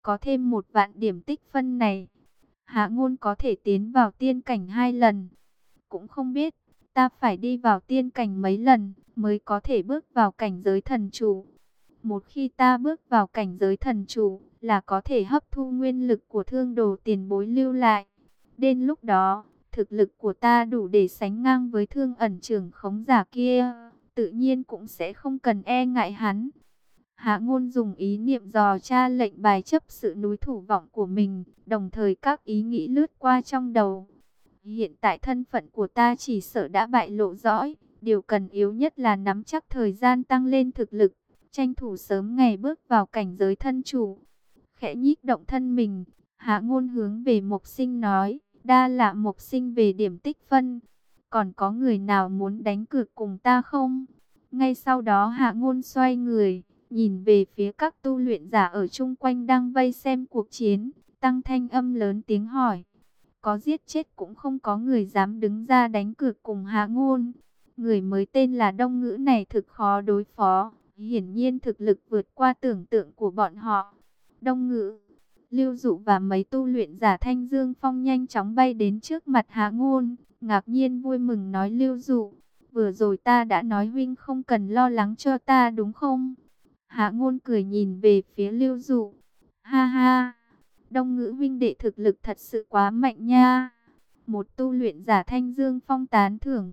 có thêm 1 vạn điểm tích phân này, Hạ Ngôn có thể tiến vào tiên cảnh 2 lần. Cũng không biết, ta phải đi vào tiên cảnh mấy lần mới có thể bước vào cảnh giới thần chủ. Một khi ta bước vào cảnh giới thần chủ, là có thể hấp thu nguyên lực của Thương Đồ tiền bối lưu lại. Đến lúc đó, thực lực của ta đủ để sánh ngang với Thương Ẩn trưởng khống giả kia, tự nhiên cũng sẽ không cần e ngại hắn. Hạ Ngôn dùng ý niệm dò tra lệnh bài chấp sự núi thủ vọng của mình, đồng thời các ý nghĩ lướt qua trong đầu. Hiện tại thân phận của ta chỉ sợ đã bại lộ rõ, điều cần yếu nhất là nắm chắc thời gian tăng lên thực lực, tranh thủ sớm ngày bước vào cảnh giới thân chủ. Khẽ nhích động thân mình, Hạ Ngôn hướng về Mộc Sinh nói, đa tạ Mộc Sinh về điểm tích phân. Còn có người nào muốn đánh cược cùng ta không? Ngay sau đó Hạ Ngôn xoay người, nhìn về phía các tu luyện giả ở chung quanh đang vây xem cuộc chiến, tăng thanh âm lớn tiếng hỏi. Có giết chết cũng không có người dám đứng ra đánh cược cùng Hạ Ngôn. Người mới tên là Đông Ngữ này thực khó đối phó, hiển nhiên thực lực vượt qua tưởng tượng của bọn họ. Đông Ngữ, Lưu Dụ và mấy tu luyện giả Thanh Dương Phong nhanh chóng bay đến trước mặt Hạ Ngôn, ngạc nhiên vui mừng nói Lưu Dụ, vừa rồi ta đã nói huynh không cần lo lắng cho ta đúng không? Hạ Ngôn cười nhìn về phía Lưu Dụ, ha ha, Đông Ngữ huynh đệ thực lực thật sự quá mạnh nha. Một tu luyện giả Thanh Dương Phong tán thưởng,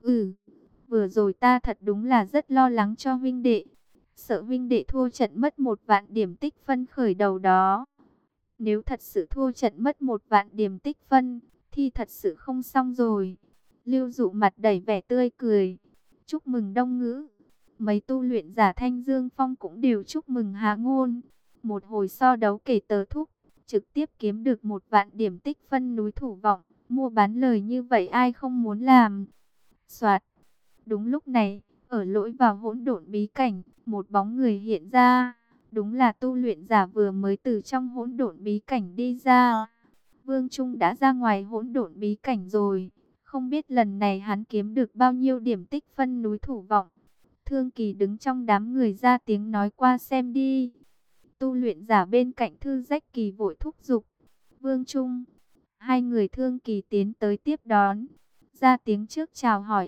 vừa rồi ta thật đúng là rất lo lắng cho huynh đệ, sợ huynh đệ thua trận mất 1 vạn điểm tích phân khởi đầu đó. Nếu thật sự thua trận mất 1 vạn điểm tích phân, thì thật sự không xong rồi. Lưu Dụ mặt đầy vẻ tươi cười. Chúc mừng Đông Ngữ. Mấy tu luyện giả Thanh Dương Phong cũng đều chúc mừng Hạ Ngôn. Một hồi so đấu kể tớ thúc, trực tiếp kiếm được 1 vạn điểm tích phân núi thủ vọng. Mua bán lời như vậy ai không muốn làm. Soạt. Đúng lúc này, ở lối vào hỗn độn bí cảnh, một bóng người hiện ra. Đúng là tu luyện giả vừa mới từ trong hỗn độn bí cảnh đi ra. Vương Trung đã ra ngoài hỗn độn bí cảnh rồi. Không biết lần này hắn kiếm được bao nhiêu điểm tích phân núi thủ vọng. Thương Kỳ đứng trong đám người ra tiếng nói qua xem đi. Tu luyện giả bên cạnh Thư Rách Kỳ vội thúc giục. Vương Trung. Hai người Thương Kỳ tiến tới tiếp đón. Ra tiếng trước chào hỏi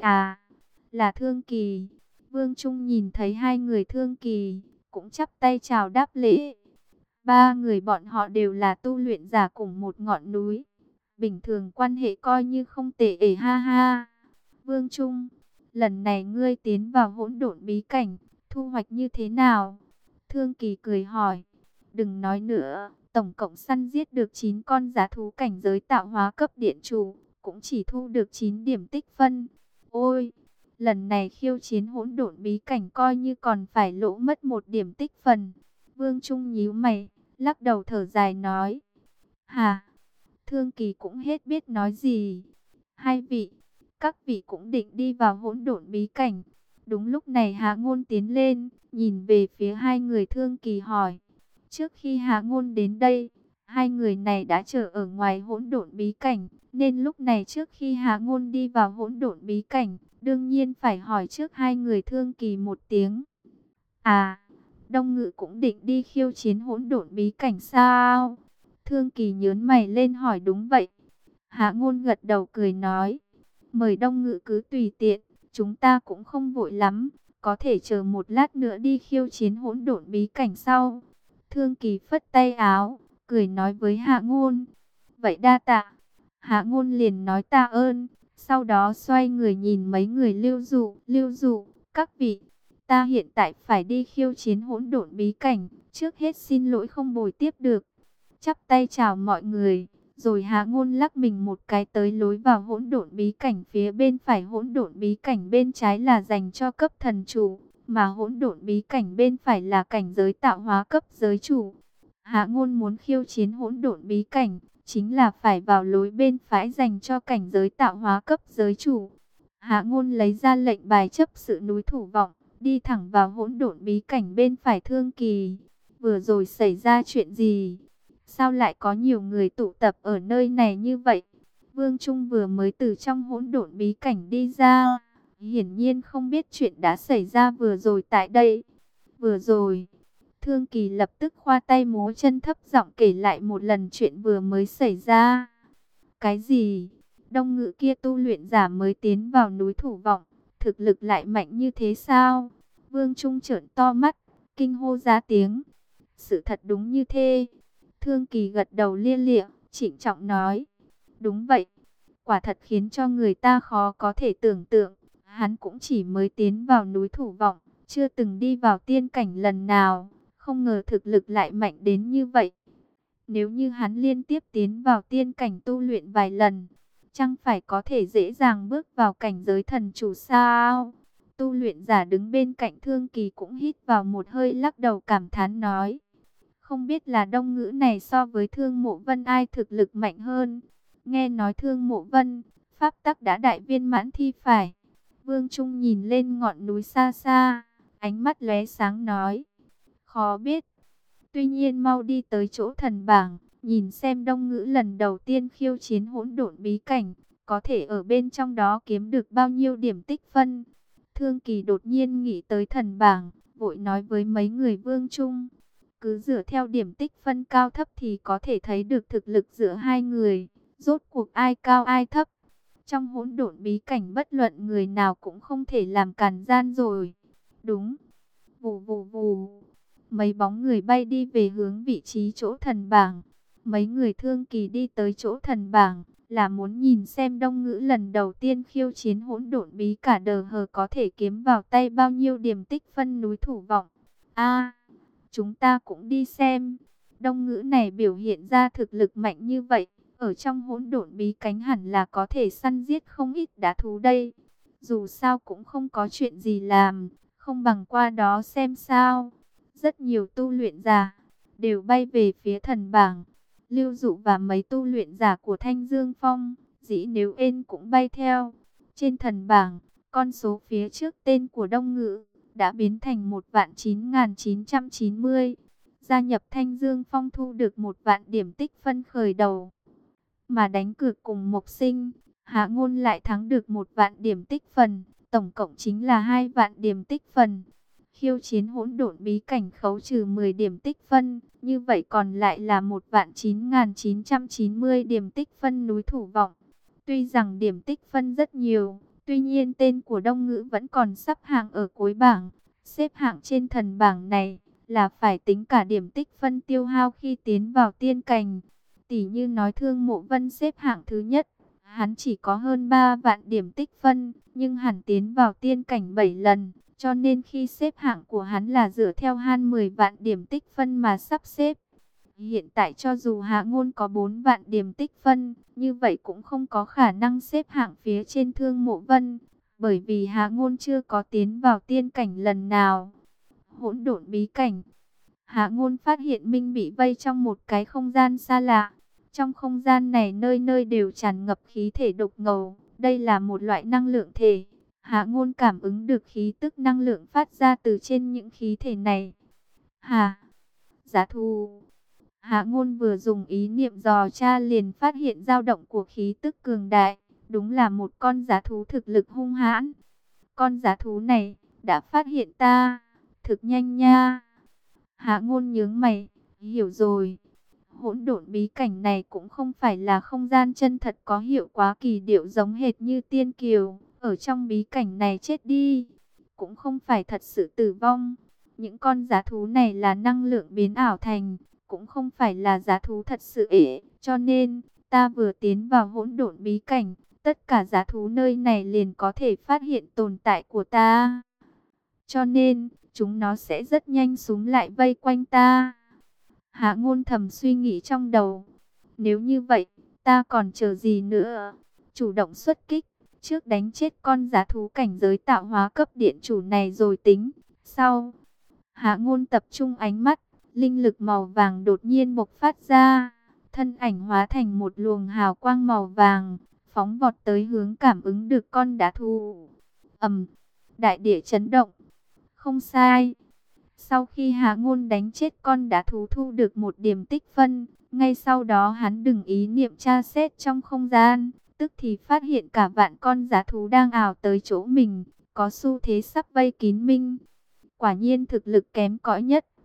là Thương Kỳ. Vương Trung nhìn thấy hai người Thương Kỳ, cũng chắp tay chào đáp lễ. Ba người bọn họ đều là tu luyện giả cùng một ngọn núi. Bình thường quan hệ coi như không tệ ha ha. Vương Trung, lần này ngươi tiến vào hỗn độn bí cảnh, thu hoạch như thế nào? Thương Kỳ cười hỏi. Đừng nói nữa, tổng cộng săn giết được 9 con dã thú cảnh giới tạo hóa cấp điện chủ, cũng chỉ thu được 9 điểm tích phân. Ôi, lần này khiêu chiến hỗn độn bí cảnh coi như còn phải lỗ mất 1 điểm tích phân. Vương Trung nhíu mày, lắc đầu thở dài nói. Hà, Thương Kỳ cũng hết biết nói gì. Hai vị, các vị cũng định đi vào hỗn độn bí cảnh. Đúng lúc này Hạ Ngôn tiến lên, nhìn về phía hai người Thương Kỳ hỏi. Trước khi Hạ Ngôn đến đây, hai người này đã chờ ở ngoài hỗn độn bí cảnh, nên lúc này trước khi Hạ Ngôn đi vào hỗn độn bí cảnh, đương nhiên phải hỏi trước hai người Thương Kỳ một tiếng. Đông Ngự cũng định đi khiêu chiến hỗn độn bí cảnh sao? Thương Kỳ nhớn mày lên hỏi đúng vậy. Hạ Ngôn gật đầu cười nói. Mời Đông Ngự cứ tùy tiện, chúng ta cũng không vội lắm, có thể chờ một lát nữa đi khiêu chiến hỗn độn bí cảnh sau. Thương Kỳ phất tay áo, cười nói với Hạ Ngôn. Vậy đa tạ. Hạ Ngôn liền nói tạ ơn, sau đó xoay người nhìn mấy người Lưu Dụ, các vị. Ta hiện tại phải đi khiêu chiến hỗn độn bí cảnh, trước hết xin lỗi không bồi tiếp được. Chắp tay chào mọi người, rồi Hạ Ngôn lắc mình một cái tới lối vào hỗn độn bí cảnh phía bên phải hỗn độn bí cảnh bên trái là dành cho cấp thần chủ, mà hỗn độn bí cảnh bên phải là cảnh giới tạo hóa cấp giới chủ. Hạ Ngôn muốn khiêu chiến hỗn độn bí cảnh, chính là phải vào lối bên phải dành cho cảnh giới tạo hóa cấp giới chủ. Hạ Ngôn lấy ra lệnh bài chấp sự núi thủ vọng, đi thẳng vào hỗn độn bí cảnh bên phải Thương Kỳ. Vừa rồi xảy ra chuyện gì? Sao lại có nhiều người tụ tập ở nơi này như vậy? Vương Trung vừa mới từ trong hỗn độn bí cảnh đi ra, hiển nhiên không biết chuyện đã xảy ra vừa rồi tại đây. Vừa rồi, Thương Kỳ lập tức khoa tay múa chân thấp giọng kể lại một lần chuyện vừa mới xảy ra. Cái gì? Đông Ngữ kia tu luyện giả mới tiến vào núi Thủ Vọng, thực lực lại mạnh như thế sao? Vương Trung trợn to mắt, kinh hô ra tiếng. Sự thật đúng như thế. Thương Kỳ gật đầu lia lịa, trịnh trọng nói. Đúng vậy, quả thật khiến cho người ta khó có thể tưởng tượng. Hắn cũng chỉ mới tiến vào núi Thủ Vọng, chưa từng đi vào tiên cảnh lần nào. Không ngờ thực lực lại mạnh đến như vậy. Nếu như hắn liên tiếp tiến vào tiên cảnh tu luyện vài lần, chẳng phải có thể dễ dàng bước vào cảnh giới thần chủ sao? Tu luyện giả đứng bên cạnh Thương Kỳ cũng hít vào một hơi, lắc đầu cảm thán nói. Không biết là Đông Ngữ này so với Thương Mộ Vân ai thực lực mạnh hơn. Nghe nói Thương Mộ Vân, pháp tắc đã đại viên mãn thi phải. Vương Trung nhìn lên ngọn núi xa xa, ánh mắt lóe sáng nói. Khó biết. Tuy nhiên mau đi tới chỗ thần bảng, nhìn xem Đông Ngữ lần đầu tiên khiêu chiến hỗn độn bí cảnh, có thể ở bên trong đó kiếm được bao nhiêu điểm tích phân. Thương Kỳ đột nhiên nghĩ tới thần bảng, vội nói với mấy người Vương Trung. Cứ dựa theo điểm tích phân cao thấp thì có thể thấy được thực lực giữa hai người, rốt cuộc ai cao ai thấp. Trong hỗn độn bí cảnh bất luận người nào cũng không thể làm cản gian rồi. Đúng. Vù vù vù. Mấy bóng người bay đi về hướng vị trí chỗ thần bảng. Mấy người Thương Kỳ đi tới chỗ thần bảng là muốn nhìn xem Đông Ngữ lần đầu tiên khiêu chiến hỗn độn bí cả đờ hờ có thể kiếm vào tay bao nhiêu điểm tích phân núi Thủ Vọng. A, chúng ta cũng đi xem. Đông Ngữ này biểu hiện ra thực lực mạnh như vậy, ở trong hỗn độn bí cảnh hẳn là có thể săn giết không ít đá thú đây. Dù sao cũng không có chuyện gì làm, không bằng qua đó xem sao. Rất nhiều tu luyện giả đều bay về phía thần bảng. Lưu Dụ và mấy tu luyện giả của Thanh Dương Phong, Dĩ Nếu Ên cũng bay theo. Trên thần bảng, con số phía trước tên của Đông Ngữ đã biến thành 1.9990. Gia nhập Thanh Dương Phong thu được 1.000 điểm tích phân khởi đầu. Mà đánh cược cùng Mộc Sinh, Hạ Ngôn lại thắng được 1.000 điểm tích phần, tổng cộng chính là 2.000 điểm tích phần. Khiêu chiến hỗn độn bí cảnh khấu trừ 10 điểm tích phân, như vậy còn lại là 1.9990 điểm tích phân núi Thủ Vọng. Tuy rằng điểm tích phân rất nhiều, tuy nhiên tên của Đông Ngữ vẫn còn sắp hạng ở cuối bảng. Xếp hạng trên thần bảng này là phải tính cả điểm tích phân tiêu hao khi tiến vào tiên cảnh. Tỷ như nói Thương Mộ Vân xếp hạng thứ nhất, hắn chỉ có hơn 3.000 điểm tích phân, nhưng hắn tiến vào tiên cảnh 7 lần. Cho nên khi xếp hạng của hắn là dựa theo 10.000 điểm tích phân mà sắp xếp. Hiện tại cho dù Hạ Ngôn có 4.000 điểm tích phân, như vậy cũng không có khả năng xếp hạng phía trên Thương Mộ Vân. Bởi vì Hạ Ngôn chưa có tiến vào tiên cảnh lần nào. Hỗn độn bí cảnh. Hạ Ngôn phát hiện mình bị vây trong một cái không gian xa lạ. Trong không gian này nơi nơi đều tràn ngập khí thể độc ngầu. Đây là một loại năng lượng thể. Hạ Ngôn cảm ứng được khí tức năng lượng phát ra từ trên những khí thể này. Giá thú. Hạ Ngôn vừa dùng ý niệm dò tra liền phát hiện dao động của khí tức cường đại. Đúng là một con giá thú thực lực hung hãn. Con giá thú này đã phát hiện ta. Thực nhanh nha. Hạ Ngôn nhướng mày. Hiểu rồi. Hỗn độn bí cảnh này cũng không phải là không gian chân thật có hiệu quả kỳ diệu giống hệt như Tiên Kiều. Ở trong bí cảnh này chết đi, cũng không phải thật sự tử vong. Những con giá thú này là năng lượng biến ảo thành, cũng không phải là giá thú thật sự ế. Cho nên, ta vừa tiến vào hỗn độn bí cảnh, tất cả giá thú nơi này liền có thể phát hiện tồn tại của ta. Cho nên, chúng nó sẽ rất nhanh xúm lại vây quanh ta. Hạ Ngôn thầm suy nghĩ trong đầu. Nếu như vậy, ta còn chờ gì nữa? Chủ động xuất kích. Trước đánh chết con giá thú cảnh giới tạo hóa cấp điện chủ này rồi tính. Sau, Hạ Ngôn tập trung ánh mắt, linh lực màu vàng đột nhiên bộc phát ra. Thân ảnh hóa thành một luồng hào quang màu vàng, phóng vọt tới hướng cảm ứng được con đá thú. Đại địa chấn động. Không sai. Sau khi Hạ Ngôn đánh chết con đá thú thu được 1 điểm tích phân, ngay sau đó hắn đừng ý niệm tra xét trong không gian. Tức thì phát hiện cả vạn con giá thú đang ảo tới chỗ mình, có xu thế sắp vây kín mình. Quả nhiên thực lực kém cỏi nhất,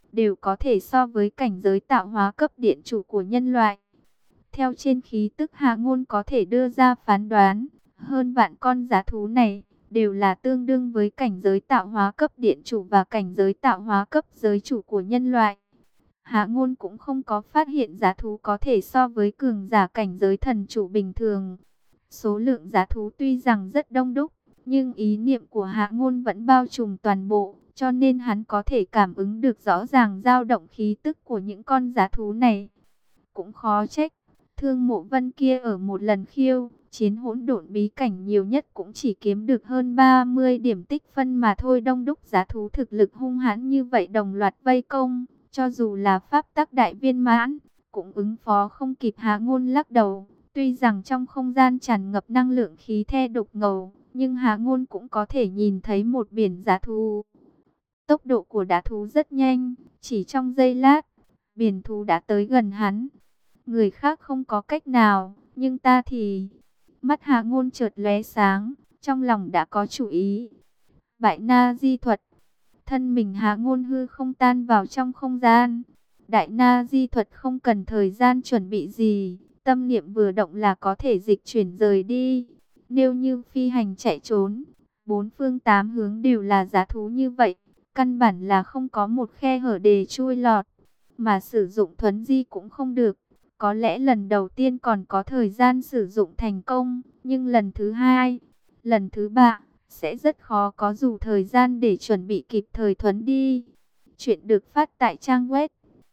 đều có thể so với cảnh giới tạo hóa cấp điện chủ của nhân loại. Theo trên khí tức Hạ Ngôn có thể đưa ra phán đoán, hơn vạn con giá thú này đều là tương đương với cảnh giới tạo hóa cấp điện chủ và cảnh giới tạo hóa cấp giới chủ của nhân loại. Hạ Ngôn cũng không có phát hiện giá thú có thể so với cường giả cảnh giới thần chủ bình thường. Số lượng giá thú tuy rằng rất đông đúc, nhưng ý niệm của Hạ Ngôn vẫn bao trùm toàn bộ, cho nên hắn có thể cảm ứng được rõ ràng dao động khí tức của những con giá thú này. Cũng khó trách, Thương Mộ Vân kia ở một lần khiêu chiến hỗn độn bí cảnh nhiều nhất cũng chỉ kiếm được hơn 30 điểm tích phân mà thôi. Đông đúc giá thú thực lực hung hãn như vậy đồng loạt vây công, cho dù là pháp tắc đại viên mãn, cũng ứng phó không kịp. Hạ Ngôn lắc đầu, tuy rằng trong không gian tràn ngập năng lượng khí the đục ngầu, nhưng Hạ Ngôn cũng có thể nhìn thấy một biển giá thú. Tốc độ của đá thú rất nhanh, chỉ trong giây lát, biển thú đã tới gần hắn. Người khác không có cách nào, nhưng ta thì... Mắt Hạ Ngôn chợt lóe sáng, trong lòng đã có chủ ý. Bại Na Di thuật. Thân mình Hạ Ngôn hư không tan vào trong không gian. Đại Na Di thuật không cần thời gian chuẩn bị gì, tâm niệm vừa động là có thể dịch chuyển rời đi. Nếu như phi hành chạy trốn, bốn phương tám hướng đều là giá thú như vậy, căn bản là không có một khe hở để chui lọt, mà sử dụng thuấn di cũng không được. Có lẽ lần đầu tiên còn có thời gian sử dụng thành công, nhưng lần thứ hai, lần thứ ba sẽ rất khó có dù thời gian để chuẩn bị kịp thời thuấn đi. Chuyện được phát tại trang web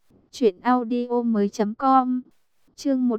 truyệnaudiomoi.com. Chương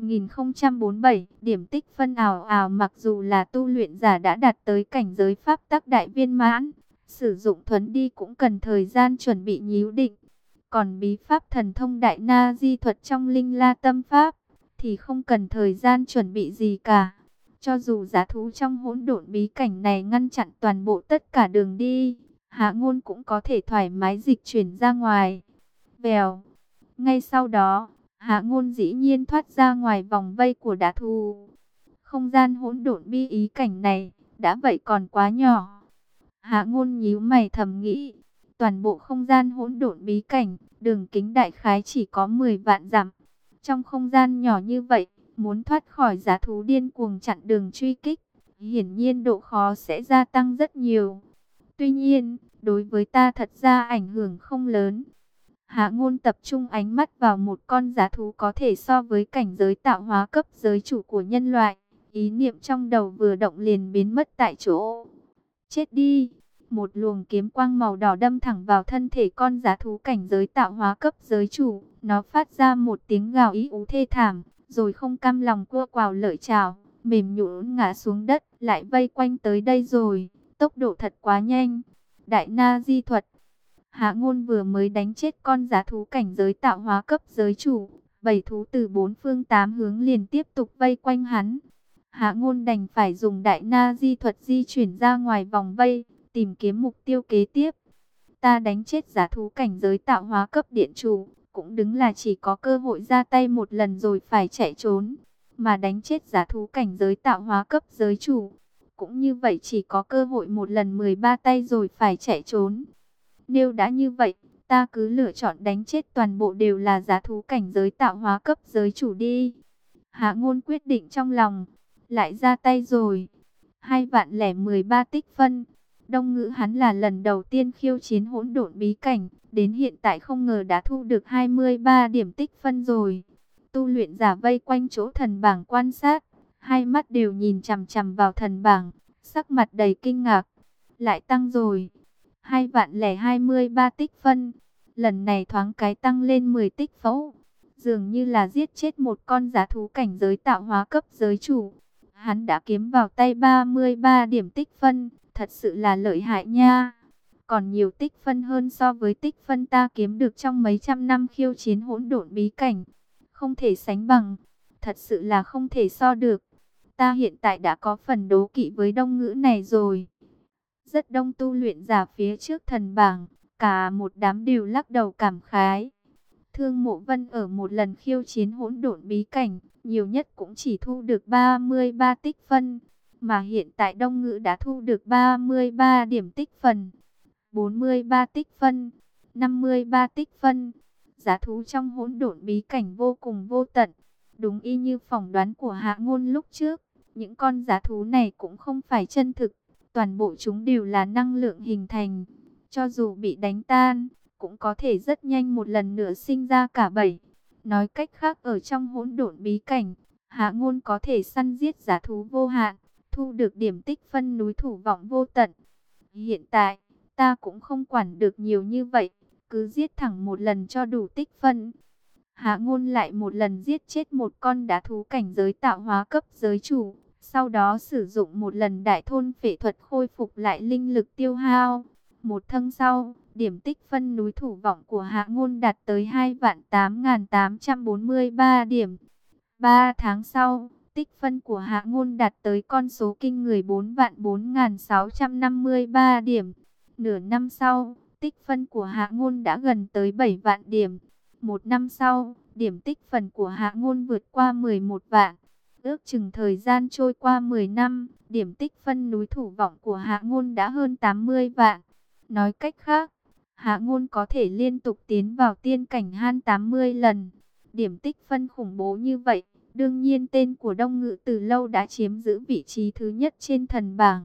1047, điểm tích phân ảo ảo. Mặc dù là tu luyện giả đã đạt tới cảnh giới pháp tắc đại viên mãn, sử dụng thuấn đi cũng cần thời gian chuẩn bị nhíu định. Còn bí pháp thần thông đại na di thuật trong linh la tâm pháp thì không cần thời gian chuẩn bị gì cả. Cho dù giá thú trong hỗn độn bí cảnh này ngăn chặn toàn bộ tất cả đường đi, Hạ Ngôn cũng có thể thoải mái dịch chuyển ra ngoài. Vèo. Ngay sau đó, Hạ Ngôn dĩ nhiên thoát ra ngoài vòng vây của đá thú. Không gian hỗn độn bí ý cảnh này đã vậy còn quá nhỏ. Hạ Ngôn nhíu mày thầm nghĩ, toàn bộ không gian hỗn độn bí cảnh, đường kính đại khái chỉ có 10 vạn dặm. Trong không gian nhỏ như vậy, muốn thoát khỏi giá thú điên cuồng chặn đường truy kích, hiển nhiên độ khó sẽ gia tăng rất nhiều. Tuy nhiên, đối với ta thật ra ảnh hưởng không lớn. Hạ Ngôn tập trung ánh mắt vào một con giá thú có thể so với cảnh giới tạo hóa cấp giới chủ của nhân loại. Ý niệm trong đầu vừa động liền biến mất tại chỗ. Chết đi! Một luồng kiếm quang màu đỏ đâm thẳng vào thân thể con giá thú cảnh giới tạo hóa cấp giới chủ. Nó phát ra một tiếng gào ý ú thê thảm, rồi không cam lòng cua quào lợi chảo, mềm nhũn ngã xuống đất. Lại vây quanh tới đây rồi, tốc độ thật quá nhanh. Đại na di thuật. Hạ Ngôn vừa mới đánh chết con giá thú cảnh giới tạo hóa cấp giới chủ, bầy thú từ bốn phương tám hướng liền tiếp tục vây quanh hắn. Hạ Ngôn đành phải dùng đại na di thuật di chuyển ra ngoài vòng vây, tìm kiếm mục tiêu kế tiếp. Ta đánh chết giá thú cảnh giới tạo hóa cấp điện chủ, cũng đứng là chỉ có cơ hội ra tay một lần rồi phải chạy trốn. Mà đánh chết giá thú cảnh giới tạo hóa cấp giới chủ, cũng như vậy chỉ có cơ hội một lần 13 tay rồi phải chạy trốn. Nếu đã như vậy, ta cứ lựa chọn đánh chết toàn bộ đều là giá thú cảnh giới tạo hóa cấp giới chủ đi. Hạ Ngôn quyết định trong lòng, lại ra tay rồi. 2.013 tích phân. Đông Ngữ hắn là lần đầu tiên khiêu chiến hỗn độn bí cảnh, đến hiện tại không ngờ đã thu được 23 điểm tích phân rồi. Tu luyện giả vây quanh chỗ thần bảng quan sát, hai mắt đều nhìn chằm chằm vào thần bảng, sắc mặt đầy kinh ngạc. Lại tăng rồi. 2.023 tích phân. Lần này thoáng cái tăng lên 10 tích phẩu. Dường như là giết chết một con giá thú cảnh giới tạo hóa cấp giới chủ. Hắn đã kiếm vào tay 33 điểm tích phân. Thật sự là lợi hại nha. Còn nhiều tích phân hơn so với tích phân ta kiếm được trong mấy trăm năm khiêu chiến hỗn độn bí cảnh. Không thể sánh bằng. Thật sự là không thể so được. Ta hiện tại đã có phần đố kỵ với Đông Ngữ này rồi. Rất đông tu luyện giả phía trước thần bảng, cả một đám đều lắc đầu cảm khái. Thương Mộ Vân ở một lần khiêu chiến hỗn độn bí cảnh, nhiều nhất cũng chỉ thu được 33 tích phân, mà hiện tại Đông Ngữ đã thu được 33 điểm tích phần, 43 tích phân. 53 tích phân. Giá thú trong hỗn độn bí cảnh vô cùng vô tận. Đúng y như phỏng đoán của Hạ Ngôn lúc trước, những con giá thú này cũng không phải chân thực, toàn bộ chúng đều là năng lượng hình thành. Cho dù bị đánh tan, cũng có thể rất nhanh một lần nữa sinh ra cả bầy. Nói cách khác, ở trong hỗn độn bí cảnh, Hạ Ngôn có thể săn giết giá thú vô hạn, thu được điểm tích phân núi Thủ Vọng vô tận. Hiện tại, ta cũng không quản được nhiều như vậy, cứ giết thẳng một lần cho đủ tích phân. Hạ Ngôn lại một lần giết chết một con đá thú cảnh giới tạo hóa cấp giới chủ, sau đó sử dụng một lần đại thôn phệ thuật khôi phục lại linh lực tiêu hao. Một thân sau, điểm tích phân núi Thủ Vọng của Hạ Ngôn đạt tới 2.843 điểm. 3 tháng sau, tích phân của Hạ Ngôn đạt tới con số kinh người 4.4653 điểm. Nửa năm sau, tích phân của Hạ Ngôn đã gần tới 7 vạn điểm. Một năm sau, điểm tích phân của Hạ Ngôn vượt qua 11 vạn. Ước chừng thời gian trôi qua 10 năm, điểm tích phân núi Thủ Vọng của Hạ Ngôn đã hơn 80 vạn. Nói cách khác, Hạ Ngôn có thể liên tục tiến vào tiên cảnh han 80 lần. Điểm tích phân khủng bố như vậy, đương nhiên tên của Đông Ngự từ lâu đã chiếm giữ vị trí thứ nhất trên thần bảng.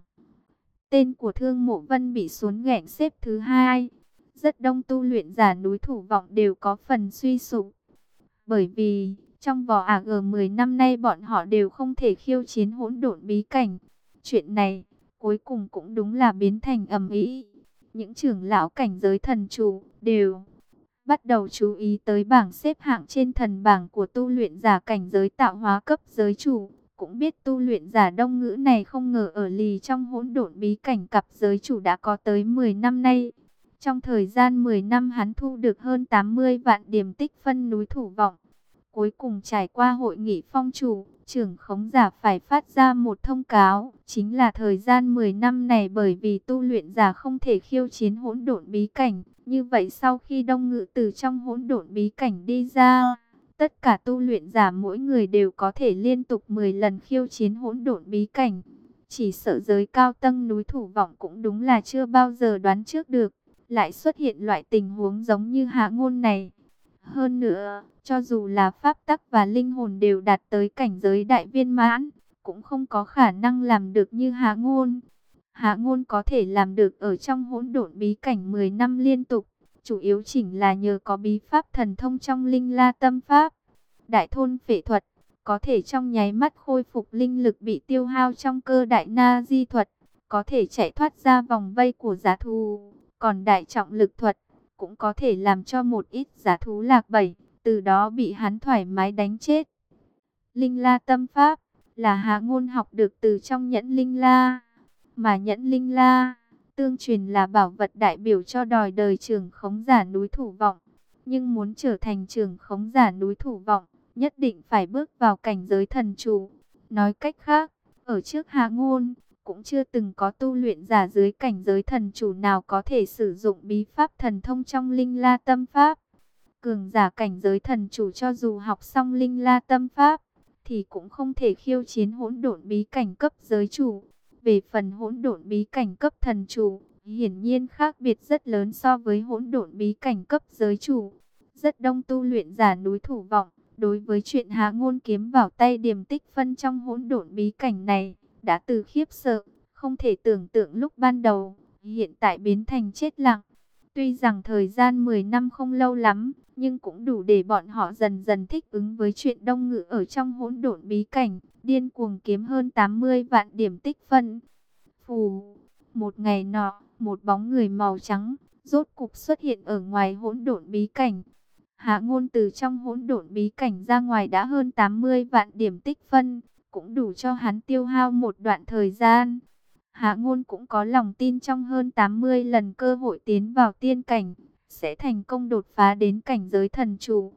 Tên của Thương Mộ Vân bị xuống ghẹn xếp thứ hai. Rất đông tu luyện giả núi Thủ Vọng đều có phần suy sụp. Bởi vì, trong vỏ AG 10 năm nay bọn họ đều không thể khiêu chiến hỗn độn bí cảnh. Chuyện này, cuối cùng cũng đúng là biến thành ầm ĩ. Những trưởng lão cảnh giới thần chủ đều bắt đầu chú ý tới bảng xếp hạng trên thần bảng của tu luyện giả cảnh giới tạo hóa cấp giới chủ. Cũng biết tu luyện giả Đông Ngữ này không ngờ ở lì trong hỗn độn bí cảnh cặp giới chủ đã có tới 10 năm nay. Trong thời gian 10 năm hắn thu được hơn 80 vạn điểm tích phân núi Thủ Vọng. Cuối cùng trải qua hội nghị phong chủ, trưởng khống giả phải phát ra một thông cáo. Chính là thời gian 10 năm này bởi vì tu luyện giả không thể khiêu chiến hỗn độn bí cảnh. Như vậy sau khi Đông Ngự từ trong hỗn độn bí cảnh đi ra, tất cả tu luyện giả mỗi người đều có thể liên tục 10 lần khiêu chiến hỗn độn bí cảnh. Chỉ sợ giới cao tầng núi Thủ Vọng cũng đúng là chưa bao giờ đoán trước được, lại xuất hiện loại tình huống giống như Hạ Ngôn này. Hơn nữa, cho dù là pháp tắc và linh hồn đều đạt tới cảnh giới đại viên mãn, cũng không có khả năng làm được như Hạ Ngôn. Hạ Ngôn có thể làm được ở trong hỗn độn bí cảnh 10 năm liên tục, chủ yếu chỉnh là nhờ có bí pháp thần thông trong Linh La Tâm Pháp. Đại thôn phệ thuật, có thể trong nháy mắt khôi phục linh lực bị tiêu hao trong cơ đại na di thuật, có thể chạy thoát ra vòng vây của giá thú. Còn đại trọng lực thuật, cũng có thể làm cho một ít giá thú lạc bẫy, từ đó bị hắn thoải mái đánh chết. Linh La Tâm Pháp là Hạ Ngôn học được từ trong nhẫn Linh La. Mà nhẫn Linh La, tương truyền là bảo vật đại biểu cho đòi đời trưởng khống giả núi Thủ Vọng. Nhưng muốn trở thành trưởng khống giả núi Thủ Vọng, nhất định phải bước vào cảnh giới thần chủ. Nói cách khác, ở trước Hạ Ngôn, cũng chưa từng có tu luyện giả dưới cảnh giới thần chủ nào có thể sử dụng bí pháp thần thông trong Linh La Tâm Pháp. Cường giả cảnh giới thần chủ cho dù học xong Linh La Tâm Pháp, thì cũng không thể khiêu chiến hỗn độn bí cảnh cấp giới chủ. Về phần hỗn độn bí cảnh cấp thần chủ, hiển nhiên khác biệt rất lớn so với hỗn độn bí cảnh cấp giới chủ. Rất đông tu luyện giả núi Thủ Vọng, đối với chuyện Hạ Ngôn kiếm vào tay điểm tích phân trong hỗn độn bí cảnh này, đã từ khiếp sợ, không thể tưởng tượng lúc ban đầu, hiện tại biến thành chết lặng. Tuy rằng thời gian 10 năm không lâu lắm, nhưng cũng đủ để bọn họ dần dần thích ứng với chuyện Đông Ngự ở trong hỗn độn bí cảnh, điên cuồng kiếm hơn 80 vạn điểm tích phân. Phù, một ngày nọ, một bóng người màu trắng, rốt cục xuất hiện ở ngoài hỗn độn bí cảnh. Hạ Ngôn từ trong hỗn độn bí cảnh ra ngoài đã hơn 80 vạn điểm tích phân, cũng đủ cho hắn tiêu hao một đoạn thời gian. Hạ Ngôn cũng có lòng tin trong hơn 80 lần cơ hội tiến vào tiên cảnh, sẽ thành công đột phá đến cảnh giới thần chủ.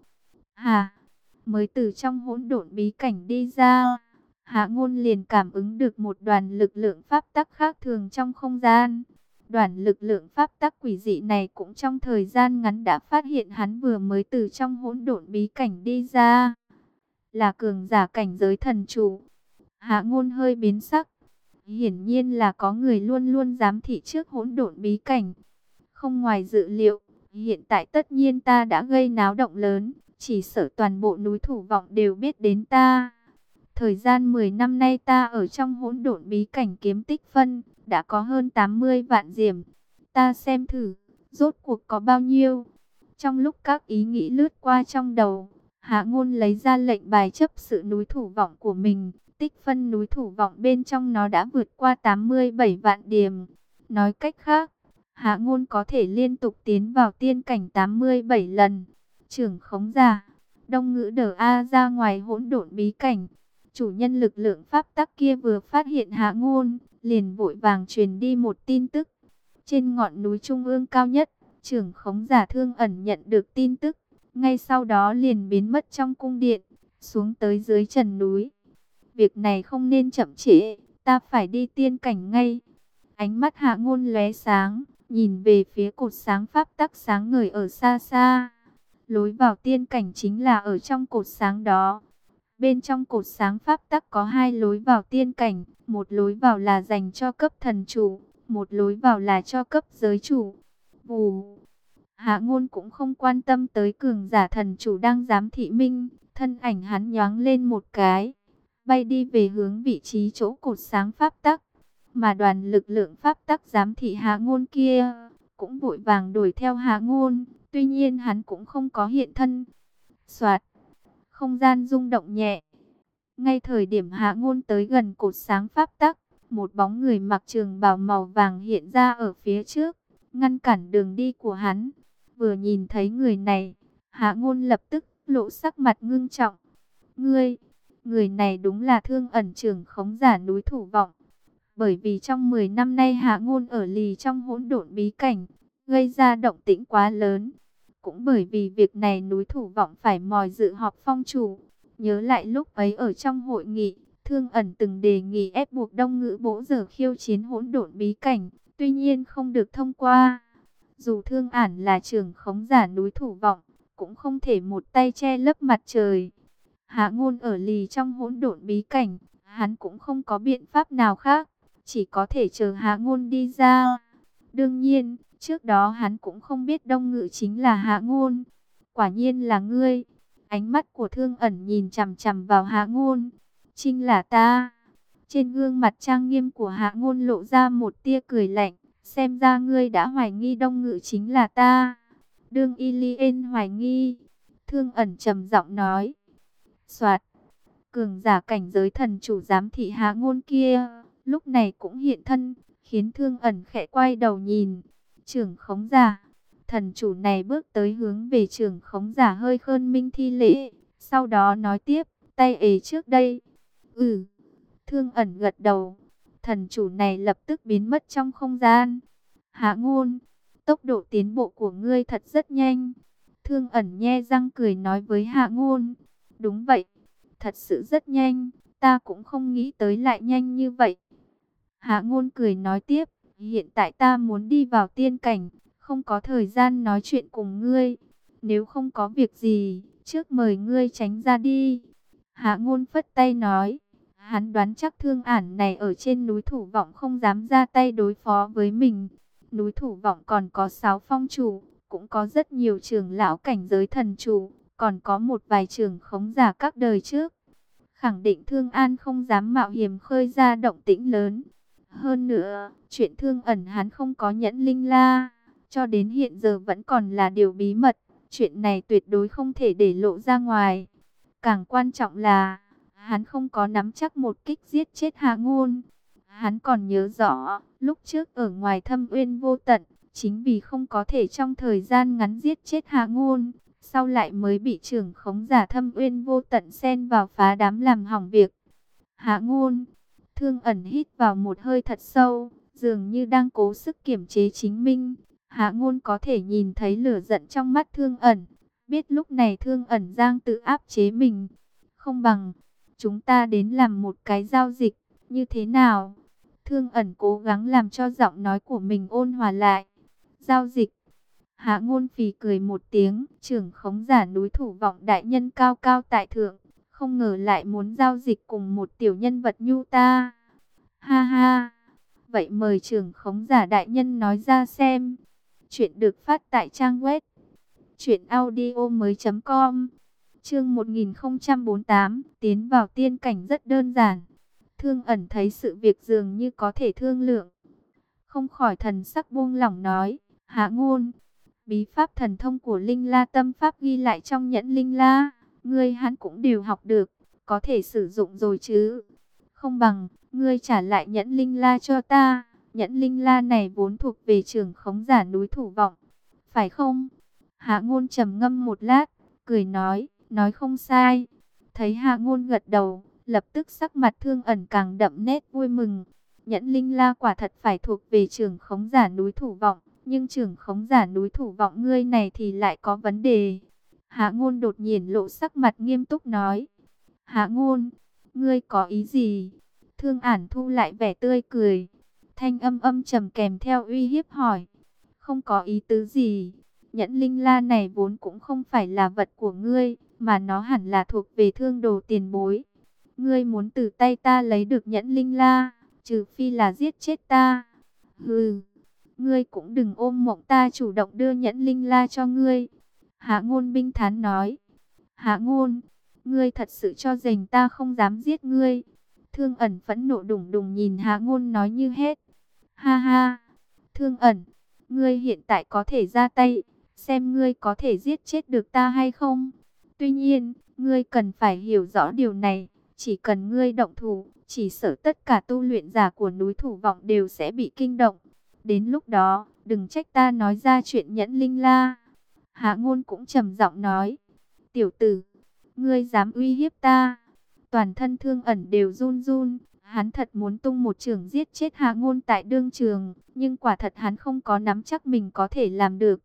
Mới từ trong hỗn độn bí cảnh đi ra, Hạ Ngôn liền cảm ứng được một đoàn lực lượng pháp tắc khác thường trong không gian. Đoàn lực lượng pháp tắc quỷ dị này cũng trong thời gian ngắn đã phát hiện hắn vừa mới từ trong hỗn độn bí cảnh đi ra, là cường giả cảnh giới thần chủ. Hạ Ngôn hơi biến sắc. Hiển nhiên là có người luôn luôn giám thị trước hỗn độn bí cảnh. Không ngoài dự liệu, Hiện tại tất nhiên ta đã gây náo động lớn, chỉ sợ toàn bộ núi Thủ Vọng đều biết đến ta. Thời gian 10 năm nay ta ở trong hỗn độn bí cảnh kiếm tích phân, đã có hơn 80 vạn diểm. Ta xem thử, rốt cuộc có bao nhiêu. Trong lúc các ý nghĩ lướt qua trong đầu, Hạ Ngôn lấy ra lệnh bài chấp sự núi Thủ Vọng của mình. Tích phân núi Thủ Vọng bên trong nó đã vượt qua 87 vạn điểm. Nói cách khác, Hạ Ngôn có thể liên tục tiến vào tiên cảnh 87 lần. Trưởng khống giả, Đông Ngữ Đờ A ra ngoài hỗn độn bí cảnh. Chủ nhân lực lượng pháp tắc kia vừa phát hiện Hạ Ngôn, liền vội vàng truyền đi một tin tức. Trên ngọn núi trung ương cao nhất, trưởng khống giả Thương Ẩn nhận được tin tức, ngay sau đó liền biến mất trong cung điện, xuống tới dưới trần núi. Việc này không nên chậm trễ, ta phải đi tiên cảnh ngay. Ánh mắt Hạ Ngôn lóe sáng, nhìn về phía cột sáng pháp tắc sáng ngời ở xa xa. Lối vào tiên cảnh chính là ở trong cột sáng đó. Bên trong cột sáng pháp tắc có hai lối vào tiên cảnh, một lối vào là dành cho cấp thần chủ, một lối vào là cho cấp giới chủ. Vù. Hạ Ngôn cũng không quan tâm tới cường giả thần chủ đang giám thị minh, thân ảnh hắn nhoáng lên một cái, bay đi về hướng vị trí chỗ cột sáng pháp tắc. Mà đoàn lực lượng pháp tắc giám thị Hạ Ngôn kia cũng vội vàng đuổi theo Hạ Ngôn, tuy nhiên hắn cũng không có hiện thân. Soạt, không gian rung động nhẹ. Ngay thời điểm Hạ Ngôn tới gần cột sáng pháp tắc, một bóng người mặc trường bào màu vàng hiện ra ở phía trước, ngăn cản đường đi của hắn. Vừa nhìn thấy người này, Hạ Ngôn lập tức lộ sắc mặt ngưng trọng. Người này đúng là Thương Ẩn, trưởng khống giả núi Thủ Vọng. Bởi vì trong 10 năm nay Hạ Ngôn ở lì trong hỗn độn bí cảnh, gây ra động tĩnh quá lớn. Cũng bởi vì việc này núi Thủ Vọng phải mời dự họp phong chủ. Nhớ lại lúc ấy ở trong hội nghị, Thương Ẩn từng đề nghị ép buộc Đông Ngữ Bỗ Giờ khiêu chiến hỗn độn bí cảnh, tuy nhiên không được thông qua. Dù Thương Ẩn là trưởng khống giả núi Thủ Vọng, cũng không thể một tay che lấp mặt trời. Hạ Ngôn ở lì trong hỗn độn bí cảnh, hắn cũng không có biện pháp nào khác, chỉ có thể chờ Hạ Ngôn đi ra. Đương nhiên, trước đó hắn cũng không biết Đông Ngữ chính là Hạ Ngôn. Quả nhiên là ngươi. Ánh mắt của Thương Ẩn nhìn chằm chằm vào Hạ Ngôn. Chính là ta. Trên gương mặt trang nghiêm của Hạ Ngôn lộ ra một tia cười lạnh. Xem ra ngươi đã hoài nghi Đông Ngữ chính là ta. Đương Ilien hoài nghi. Thương Ẩn trầm giọng nói. Soạt. Cường giả cảnh giới thần chủ giám thị Hạ Ngôn kia, lúc này cũng hiện thân, khiến Thương Ẩn khẽ quay đầu nhìn. Trưởng khống giả. Thần chủ này bước tới hướng về trưởng khống giả hơi khơn minh thi lễ, sau đó nói tiếp, tay ế trước đây. Thương Ẩn gật đầu. Thần chủ này lập tức biến mất trong không gian. Hạ Ngôn, tốc độ tiến bộ của ngươi thật rất nhanh. Thương Ẩn nhe răng cười nói với Hạ Ngôn. Đúng vậy, thật sự rất nhanh, ta cũng không nghĩ tới lại nhanh như vậy. Hạ Ngôn cười nói tiếp, hiện tại ta muốn đi vào tiên cảnh, không có thời gian nói chuyện cùng ngươi. Nếu không có việc gì, trước mời ngươi tránh ra đi. Hạ Ngôn phất tay nói, hắn đoán chắc Thương Ẩn này ở trên núi Thủ Vọng không dám ra tay đối phó với mình. Núi Thủ Vọng còn có 6 phong chủ, cũng có rất nhiều trưởng lão cảnh giới thần chủ, còn có một vài trưởng khống giả các đời trước. Khẳng định Thương An không dám mạo hiểm khơi ra động tĩnh lớn. Hơn nữa, chuyện Thương Ẩn hắn không có nhẫn linh la, cho đến hiện giờ vẫn còn là điều bí mật. Chuyện này tuyệt đối không thể để lộ ra ngoài. Càng quan trọng là, hắn không có nắm chắc một kích giết chết Hạ Ngôn. Hắn còn nhớ rõ, lúc trước ở ngoài Thâm Uyên Vô Tận, chính vì không có thể trong thời gian ngắn giết chết Hạ Ngôn, sau lại mới bị trưởng khống giả Thâm Uyên Vô Tận xen vào phá đám làm hỏng việc. Hạ Ngôn. Thương Ẩn hít vào một hơi thật sâu, dường như đang cố sức kiềm chế chính mình. Hạ Ngôn có thể nhìn thấy lửa giận trong mắt Thương Ẩn, biết lúc này Thương Ẩn đang tự áp chế mình. Không bằng, chúng ta đến làm một cái giao dịch, như thế nào? Thương Ẩn cố gắng làm cho giọng nói của mình ôn hòa lại. Giao dịch. Hạ Ngôn phì cười một tiếng, trưởng khống giả núi Thủ Vọng đại nhân cao cao tại thượng, không ngờ lại muốn giao dịch cùng một tiểu nhân vật nhu ta. Ha ha, vậy mời trưởng khống giả đại nhân nói ra xem. Chuyện được phát tại trang web truyệnaudiomoi.com. Chương 1048, tiến vào tiên cảnh rất đơn giản. Thương Ẩn thấy sự việc dường như có thể thương lượng, không khỏi thần sắc buông lỏng nói: "Hạ Ngôn, bí pháp thần thông của Linh La Tâm pháp ghi lại trong nhẫn Linh La, ngươi hắn cũng đều học được, có thể sử dụng rồi chứ? Không bằng ngươi trả lại nhẫn Linh La cho ta, nhẫn Linh La này vốn thuộc về trưởng khống giả núi Thủ Vọng, phải không?" Hạ Ngôn trầm ngâm một lát, cười nói không sai. Thấy Hạ Ngôn gật đầu, lập tức sắc mặt Thương Ẩn càng đậm nét vui mừng. Nhẫn Linh La quả thật phải thuộc về trưởng khống giả núi Thủ Vọng, nhưng trưởng khống giả núi Thủ Vọng ngươi này thì lại có vấn đề. Hạ Ngôn đột nhiên lộ sắc mặt nghiêm túc nói: "Hạ Ngôn, ngươi có ý gì?" Thương Ẩn thu lại vẻ tươi cười, thanh âm âm trầm kèm theo uy hiếp hỏi: "Không có ý tứ gì. Nhẫn Linh La này vốn cũng không phải là vật của ngươi, mà nó hẳn là thuộc về Thương Đồ tiền bối. Ngươi muốn từ tay ta lấy được nhẫn Linh La, trừ phi là giết chết ta. Hừ, ngươi cũng đừng ôm mộng ta chủ động đưa nhẫn Linh La cho ngươi." Hạ Ngôn binh thán nói: "Hạ Ngôn, ngươi thật sự cho rằng ta không dám giết ngươi?" Thương Ẩn phẫn nộ đùng đùng nhìn Hạ Ngôn nói như hết. "Ha ha, Thương Ẩn, ngươi hiện tại có thể ra tay, xem ngươi có thể giết chết được ta hay không. Tuy nhiên, ngươi cần phải hiểu rõ điều này, chỉ cần ngươi động thủ, chỉ sợ tất cả tu luyện giả của núi Thủ Vọng đều sẽ bị kinh động. Đến lúc đó, đừng trách ta nói ra chuyện nhẫn Linh La." Hạ Ngôn cũng trầm giọng nói: "Tiểu tử, ngươi dám uy hiếp ta?" Toàn thân Thương Ẩn đều run run, hắn thật muốn tung một chưởng giết chết Hạ Ngôn tại đương trường, nhưng quả thật hắn không có nắm chắc mình có thể làm được.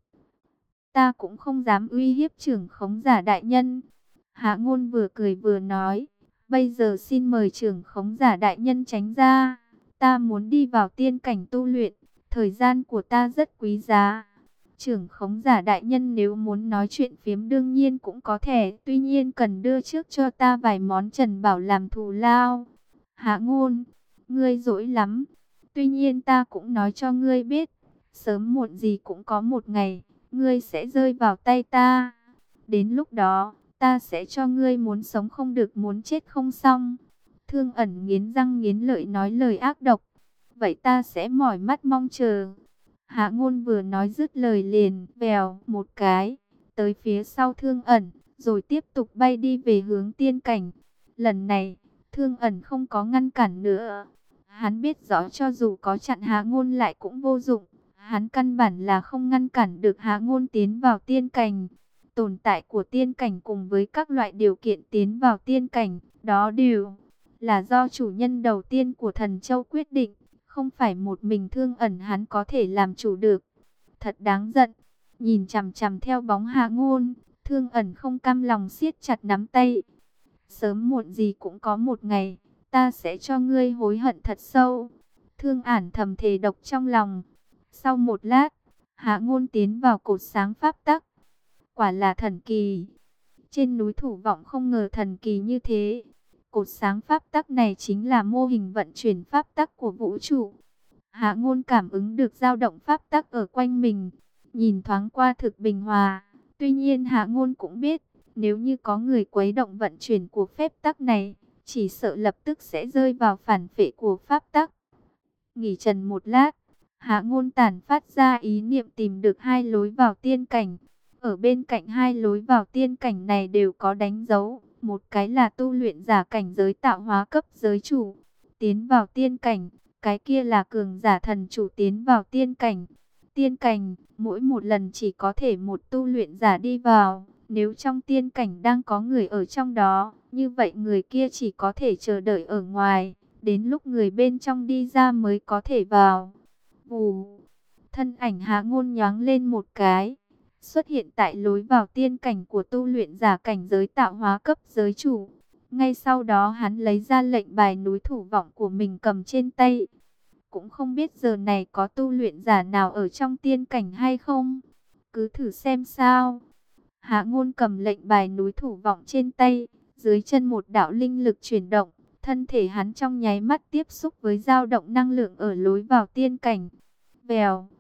"Ta cũng không dám uy hiếp trưởng khống giả đại nhân." Hạ Ngôn vừa cười vừa nói: "Bây giờ xin mời trưởng khống giả đại nhân tránh ra, ta muốn đi vào tiên cảnh tu luyện, thời gian của ta rất quý giá." Trưởng khống giả đại nhân nếu muốn nói chuyện phiếm đương nhiên cũng có thể, tuy nhiên cần đưa trước cho ta vài món trần bảo làm thù lao. Hạ Ngôn, ngươi dỗi lắm. Tuy nhiên ta cũng nói cho ngươi biết, sớm muộn gì cũng có một ngày, ngươi sẽ rơi vào tay ta. Đến lúc đó, ta sẽ cho ngươi muốn sống không được, muốn chết không xong." Thương Ẩn nghiến răng nghiến lợi nói lời ác độc: "Vậy ta sẽ mỏi mắt mong chờ." Hạ Ngôn vừa nói dứt lời liền vèo một cái tới phía sau Thương Ẩn, rồi tiếp tục bay đi về hướng tiên cảnh. Lần này, Thương Ẩn không có ngăn cản nữa. Hắn biết rõ cho dù có chặn Hạ Ngôn lại cũng vô dụng. Hắn căn bản là không ngăn cản được Hạ Ngôn tiến vào tiên cảnh. Tồn tại của tiên cảnh cùng với các loại điều kiện tiến vào tiên cảnh, đó đều là do chủ nhân đầu tiên của Thần Châu quyết định. Không phải một mình Thương Ẩn hắn có thể làm chủ được. Thật đáng giận. Nhìn chằm chằm theo bóng Hạ Ngôn, Thương Ẩn không cam lòng siết chặt nắm tay. "Sớm muộn gì cũng có một ngày, ta sẽ cho ngươi hối hận thật sâu." Thương Ẩn thầm thề độc trong lòng. Sau một lát, Hạ Ngôn tiến vào cột sáng pháp tắc. Quả là thần kỳ. Trên núi Thủ Vọng không ngờ thần kỳ như thế. Cột sáng pháp tắc này chính là mô hình vận chuyển pháp tắc của vũ trụ. Hạ Ngôn cảm ứng được dao động pháp tắc ở quanh mình, nhìn thoáng qua thực bình hòa. Tuy nhiên Hạ Ngôn cũng biết, nếu như có người quấy động vận chuyển của phép tắc này, chỉ sợ lập tức sẽ rơi vào phản phệ của pháp tắc. Nghỉ trần một lát, Hạ Ngôn tản phát ra ý niệm tìm được hai lối vào tiên cảnh. Ở bên cạnh hai lối vào tiên cảnh này đều có đánh dấu. Một cái là tu luyện giả cảnh giới tạo hóa cấp giới chủ, tiến vào tiên cảnh. Cái kia là cường giả thần chủ tiến vào tiên cảnh. Tiên cảnh, mỗi một lần chỉ có thể một tu luyện giả đi vào. Nếu trong tiên cảnh đang có người ở trong đó, như vậy người kia chỉ có thể chờ đợi ở ngoài. Đến lúc người bên trong đi ra mới có thể vào. Vù, thân ảnh Hạ Ngôn nhoáng lên một cái, xuất hiện tại lối vào tiên cảnh của tu luyện giả cảnh giới tạo hóa cấp giới chủ. Ngay sau đó hắn lấy ra lệnh bài núi Thủ Vọng của mình cầm trên tay. Cũng không biết giờ này có tu luyện giả nào ở trong tiên cảnh hay không. Cứ thử xem sao. Hạ Ngôn cầm lệnh bài núi Thủ Vọng trên tay. Dưới chân một đạo linh lực chuyển động. Thân thể hắn trong nháy mắt tiếp xúc với dao động năng lượng ở lối vào tiên cảnh. Vèo.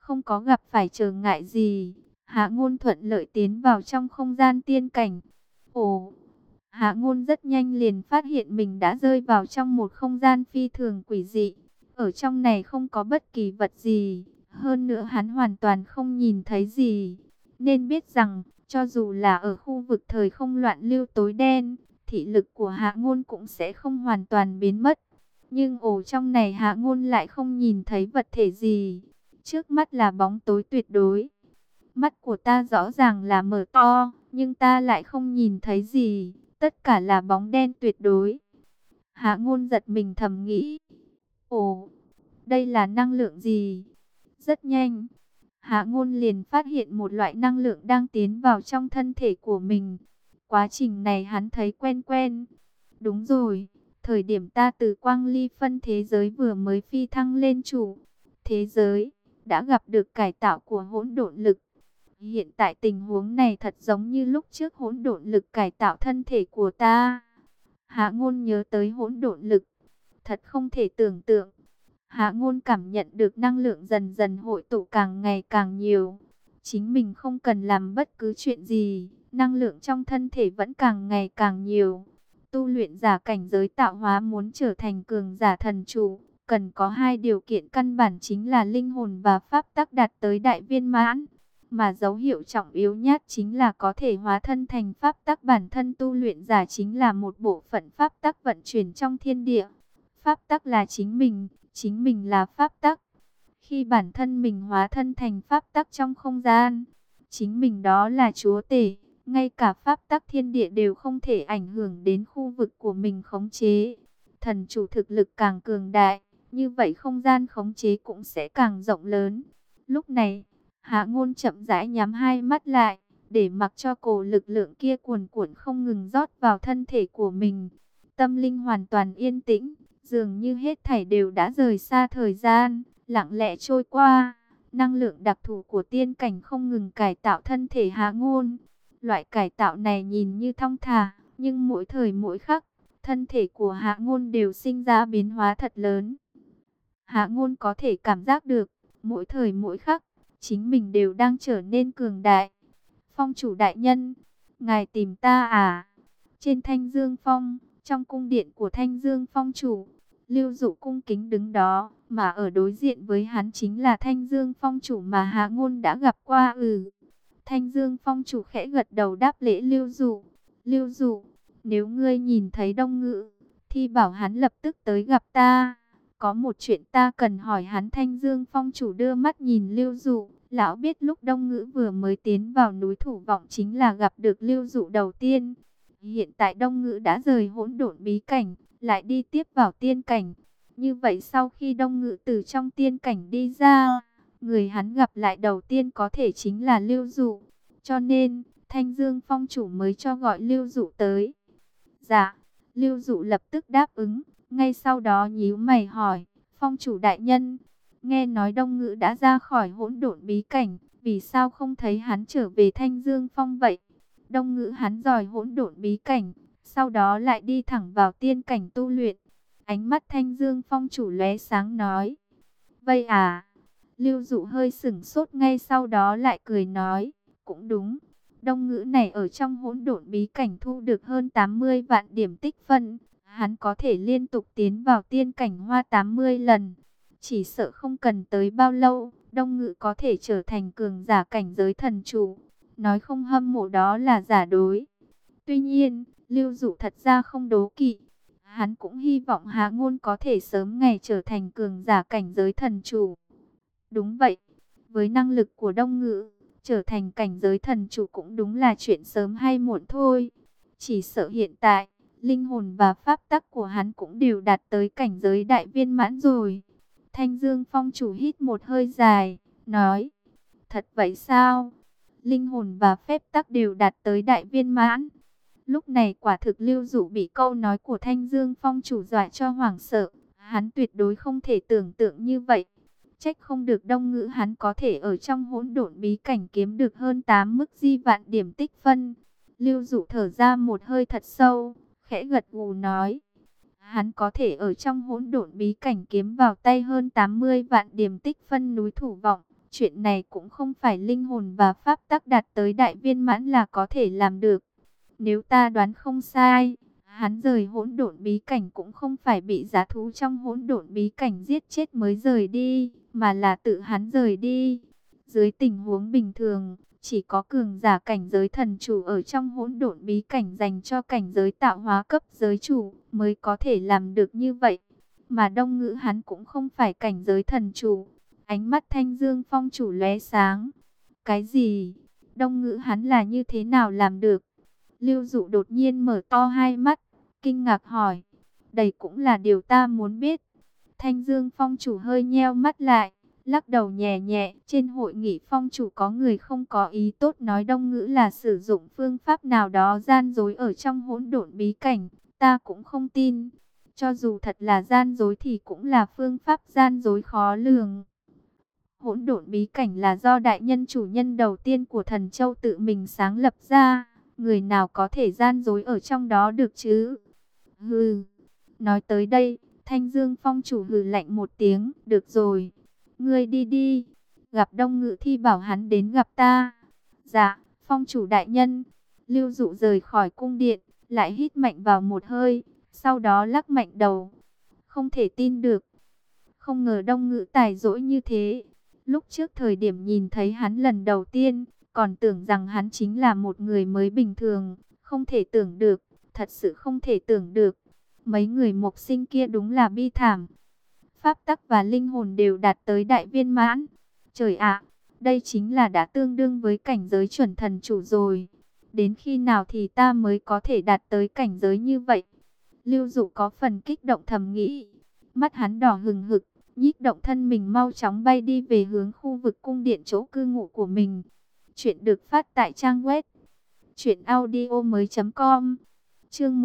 không có gặp phải trở ngại gì. Hạ Ngôn thuận lợi tiến vào trong không gian tiên cảnh. Ồ, Hạ Ngôn rất nhanh liền phát hiện mình đã rơi vào trong một không gian phi thường quỷ dị. Ở trong này không có bất kỳ vật gì, hơn nữa hắn hoàn toàn không nhìn thấy gì. Nên biết rằng, cho dù là ở khu vực thời không loạn lưu tối đen, thị lực của Hạ Ngôn cũng sẽ không hoàn toàn biến mất. Nhưng trong này Hạ Ngôn lại không nhìn thấy vật thể gì. Trước mắt là bóng tối tuyệt đối. Mắt của ta rõ ràng là mở to, nhưng ta lại không nhìn thấy gì. Tất cả là bóng đen tuyệt đối. Hạ Ngôn giật mình thầm nghĩ. Ồ, đây là năng lượng gì? Rất nhanh, Hạ Ngôn liền phát hiện một loại năng lượng đang tiến vào trong thân thể của mình. Quá trình này hắn thấy quen quen. Đúng rồi, thời điểm ta từ quang ly phân thế giới vừa mới phi thăng lên chủ thế giới, đã gặp được cải tạo của hỗn độn lực. Hiện tại tình huống này thật giống như lúc trước hỗn độn lực cải tạo thân thể của ta. Hạ Ngôn nhớ tới hỗn độn lực, thật không thể tưởng tượng. Hạ Ngôn cảm nhận được năng lượng dần dần hội tụ càng ngày càng nhiều. Chính mình không cần làm bất cứ chuyện gì, năng lượng trong thân thể vẫn càng ngày càng nhiều. Tu luyện giả cảnh giới tạo hóa muốn trở thành cường giả thần chủ, cần có hai điều kiện căn bản chính là linh hồn và pháp tắc đạt tới đại viên mãn. Mà dấu hiệu trọng yếu nhất chính là có thể hóa thân thành pháp tắc. Bản thân tu luyện giả chính là một bộ phận pháp tắc vận chuyển trong thiên địa. Pháp tắc là chính mình là pháp tắc. Khi bản thân mình hóa thân thành pháp tắc trong không gian, chính mình đó là chúa tể. Ngay cả pháp tắc thiên địa đều không thể ảnh hưởng đến khu vực của mình khống chế. Thần chủ thực lực càng cường đại, như vậy không gian khống chế cũng sẽ càng rộng lớn. Lúc này, Hạ Ngôn chậm rãi nhắm hai mắt lại, để mặc cho cổ lực lượng kia cuồn cuộn không ngừng rót vào thân thể của mình. Tâm linh hoàn toàn yên tĩnh, dường như hết thảy đều đã rời xa thời gian, lặng lẽ trôi qua. Năng lượng đặc thù của tiên cảnh không ngừng cải tạo thân thể Hạ Ngôn. Loại cải tạo này nhìn như thong thả, nhưng mỗi thời mỗi khắc, thân thể của Hạ Ngôn đều sinh ra biến hóa thật lớn. Hạ Ngôn có thể cảm giác được, mỗi thời mỗi khắc, chính mình đều đang trở nên cường đại. Phong chủ đại nhân, ngài tìm ta à? Trên Thanh Dương Phong, trong cung điện của Thanh Dương Phong chủ, Lưu Dụ cung kính đứng đó, mà ở đối diện với hắn chính là Thanh Dương Phong chủ mà Hạ Ngôn đã gặp qua. Thanh Dương Phong chủ khẽ gật đầu đáp lễ Lưu Dụ. Lưu Dụ, nếu ngươi nhìn thấy Đông Ngữ, thì bảo hắn lập tức tới gặp ta. Có một chuyện ta cần hỏi hắn. Thanh Dương Phong chủ đưa mắt nhìn Lưu Dụ. Lão biết lúc Đông Ngữ vừa mới tiến vào núi Thủ Vọng chính là gặp được Lưu Dụ đầu tiên. Hiện tại Đông Ngữ đã rời hỗn độn bí cảnh, lại đi tiếp vào tiên cảnh. Như vậy sau khi Đông Ngữ từ trong tiên cảnh đi ra, người hắn gặp lại đầu tiên có thể chính là Lưu Dụ. Cho nên, Thanh Dương Phong chủ mới cho gọi Lưu Dụ tới. Dạ, Lưu Dụ lập tức đáp ứng. Ngay sau đó nhíu mày hỏi, Phong chủ đại nhân, nghe nói Đông Ngữ đã ra khỏi hỗn độn bí cảnh, vì sao không thấy hắn trở về Thanh Dương Phong vậy? Đông Ngữ hắn rời hỗn độn bí cảnh, sau đó lại đi thẳng vào tiên cảnh tu luyện. Ánh mắt Thanh Dương Phong chủ lóe sáng nói, vậy à? Lưu Dụ hơi sửng sốt, ngay sau đó lại cười nói, cũng đúng. Đông Ngữ này ở trong hỗn độn bí cảnh thu được hơn 80 vạn điểm tích phân. Hắn có thể liên tục tiến vào tiên cảnh hoa 80 lần. Chỉ sợ không cần tới bao lâu, Đông Ngữ có thể trở thành cường giả cảnh giới thần chủ. Nói không hâm mộ đó là giả đối. Tuy nhiên, Lưu Dụ thật ra không đố kỵ. Hắn cũng hy vọng Hạ Ngôn có thể sớm ngày trở thành cường giả cảnh giới thần chủ. Đúng vậy, với năng lực của Đông Ngữ, trở thành cảnh giới thần chủ cũng đúng là chuyện sớm hay muộn thôi. Chỉ sợ hiện tại, linh hồn và pháp tắc của hắn cũng đều đạt tới cảnh giới đại viên mãn rồi. Thanh Dương Phong chủ hít một hơi dài, nói, thật vậy sao? Linh hồn và phép tắc đều đạt tới đại viên mãn. Lúc này quả thực Lưu Dụ bị câu nói của Thanh Dương Phong chủ dọa cho hoảng sợ. Hắn tuyệt đối không thể tưởng tượng như vậy. Trách không được Đông Ngữ hắn có thể ở trong hỗn độn bí cảnh kiếm được hơn 8 mức di vạn điểm tích phân. Lưu Dụ thở ra một hơi thật sâu, khẽ gật gù nói, hắn có thể ở trong hỗn độn bí cảnh kiếm vào tay hơn 80 vạn điểm tích phân núi Thủ Vọng, Chuyện này cũng không phải linh hồn và pháp tắc đạt tới đại viên mãn là có thể làm được. Nếu ta đoán không sai, hắn rời hỗn độn bí cảnh cũng không phải bị giá thú trong hỗn độn bí cảnh giết chết mới rời đi, mà là tự hắn rời đi. Dưới tình huống bình thường, chỉ có cường giả cảnh giới thần chủ ở trong hỗn độn bí cảnh dành cho cảnh giới tạo hóa cấp giới chủ mới có thể làm được như vậy. Mà Đông Ngữ hắn cũng không phải cảnh giới thần chủ. Ánh mắt Thanh Dương Phong chủ lóe sáng. Cái gì? Đông Ngữ hắn là như thế nào làm được? Lưu Dụ đột nhiên mở to hai mắt, kinh ngạc hỏi. Đây cũng là điều ta muốn biết. Thanh Dương Phong chủ hơi nheo mắt lại, lắc đầu nhẹ nhẹ. Trên hội nghị phong chủ có người không có ý tốt nói Đông Ngữ là sử dụng phương pháp nào đó gian dối ở trong hỗn độn bí cảnh. Ta cũng không tin. Cho dù thật là gian dối thì cũng là phương pháp gian dối khó lường. Hỗn độn bí cảnh là do đại nhân chủ nhân đầu tiên của Thần Châu tự mình sáng lập ra. Người nào có thể gian dối ở trong đó được chứ? Hừ. Nói tới đây, Thanh Dương Phong chủ hừ lạnh một tiếng. Được rồi, ngươi đi đi. Gặp Đông Ngự thì bảo hắn đến gặp ta. Dạ, Phong chủ đại nhân. Lưu Dụ rời khỏi cung điện, lại hít mạnh vào một hơi, sau đó lắc mạnh đầu. Không thể tin được. Không ngờ Đông Ngự tài dỗi như thế. Lúc trước thời điểm nhìn thấy hắn lần đầu tiên, còn tưởng rằng hắn chính là một người mới bình thường. Không thể tưởng được, thật sự không thể tưởng được. Mấy người mộc sinh kia đúng là bi thảm. Pháp tắc và linh hồn đều đạt tới đại viên mãn. Trời ạ, đây chính là đã tương đương với cảnh giới chuẩn thần chủ rồi. Đến khi nào thì ta mới có thể đạt tới cảnh giới như vậy? Lưu Dụ có phần kích động thầm nghĩ. Mắt hắn đỏ hừng hực, nhích động thân mình mau chóng bay đi về hướng khu vực cung điện chỗ cư ngụ của mình. Chuyện được phát tại trang web truyệnaudiomoi.com. Chương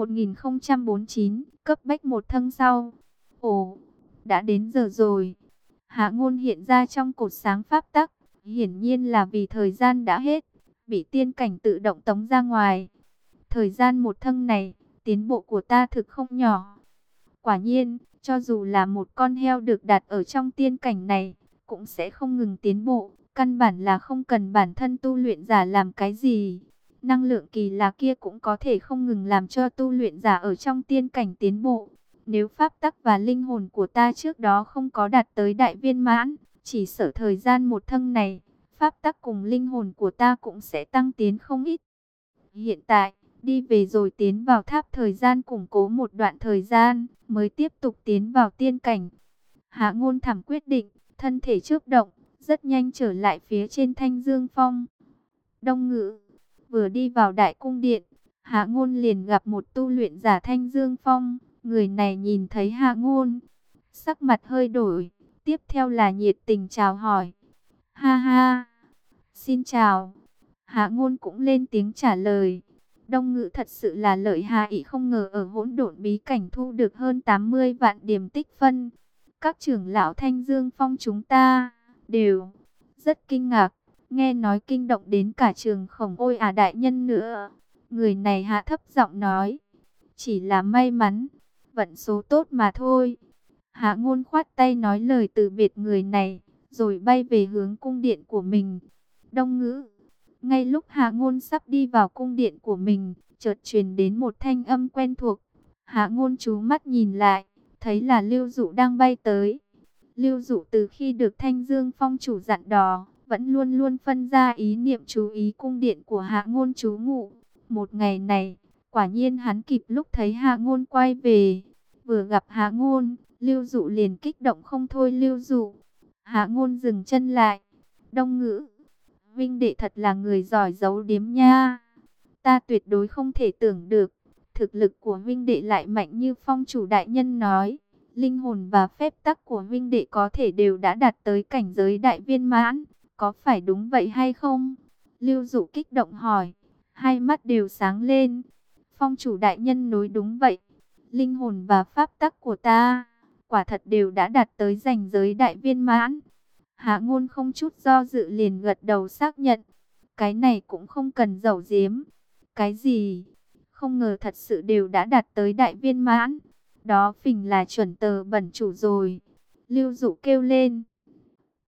1049, cấp bách một thân sau. Ồ, đã đến giờ rồi. Hạ Ngôn hiện ra trong cột sáng pháp tắc, hiển nhiên là vì thời gian đã hết, bị tiên cảnh tự động tống ra ngoài. Thời gian một thân này, tiến bộ của ta thực không nhỏ. Quả nhiên, cho dù là một con heo được đặt ở trong tiên cảnh này, cũng sẽ không ngừng tiến bộ. Căn bản là không cần bản thân tu luyện giả làm cái gì. Năng lượng kỳ lạ kia cũng có thể không ngừng làm cho tu luyện giả ở trong tiên cảnh tiến bộ. Nếu pháp tắc và linh hồn của ta trước đó không có đạt tới đại viên mãn, chỉ sợ thời gian một thân này, pháp tắc cùng linh hồn của ta cũng sẽ tăng tiến không ít. Hiện tại, đi về rồi tiến vào tháp thời gian củng cố một đoạn thời gian, mới tiếp tục tiến vào tiên cảnh. Hạ Ngôn thầm quyết định, thân thể chớp động, rất nhanh trở lại phía trên Thanh Dương Phong. Đông Ngữ vừa đi vào đại cung điện, Hạ Ngôn liền gặp một tu luyện giả Thanh Dương Phong. Người này nhìn thấy Hạ Ngôn, sắc mặt hơi đổi, tiếp theo là nhiệt tình chào hỏi. Ha ha, xin chào. Hạ Ngôn cũng lên tiếng trả lời. Đông Ngữ thật sự là lợi hại, không ngờ ở hỗn độn bí cảnh thu được hơn 80 vạn điểm tích phân. Các trưởng lão Thanh Dương Phong chúng ta đều rất kinh ngạc, nghe nói kinh động đến cả trường khổng ôi à đại nhân nữa. Người này hạ thấp giọng nói, chỉ là may mắn, vận số tốt mà thôi. Hạ Ngôn khoát tay nói lời từ biệt người này, rồi bay về hướng cung điện của mình. Đông Ngữ. Ngay lúc Hạ Ngôn sắp đi vào cung điện của mình, chợt truyền đến một thanh âm quen thuộc. Hạ Ngôn chú mắt nhìn lại, thấy là Lưu Dụ đang bay tới. Lưu Dụ từ khi được Thanh Dương Phong chủ dặn dò, vẫn luôn luôn phân ra ý niệm chú ý cung điện của Hạ Ngôn trú ngụ. Một ngày này, quả nhiên hắn kịp lúc thấy Hạ Ngôn quay về. Vừa gặp Hạ Ngôn, Lưu Dụ liền kích động không thôi. Lưu Dụ. Hạ Ngôn dừng chân lại. Đông Ngữ. Vinh đệ thật là người giỏi giấu điếm nha. Ta tuyệt đối không thể tưởng được, thực lực của Vinh đệ lại mạnh như Phong chủ đại nhân nói. Linh hồn và phép tắc của Vinh đệ có thể đều đã đạt tới cảnh giới đại viên mãn. Có phải đúng vậy hay không? Lưu Dụ kích động hỏi. Hai mắt đều sáng lên. Phong chủ đại nhân nói đúng vậy. Linh hồn và pháp tắc của ta, quả thật đều đã đạt tới ranh giới đại viên mãn. Hạ Ngôn không chút do dự liền gật đầu xác nhận. Cái này cũng không cần giấu giếm. Cái gì? Không ngờ thật sự đều đã đạt tới đại viên mãn. Đó phình là chuẩn tờ bẩn chủ rồi. Lưu Dụ kêu lên.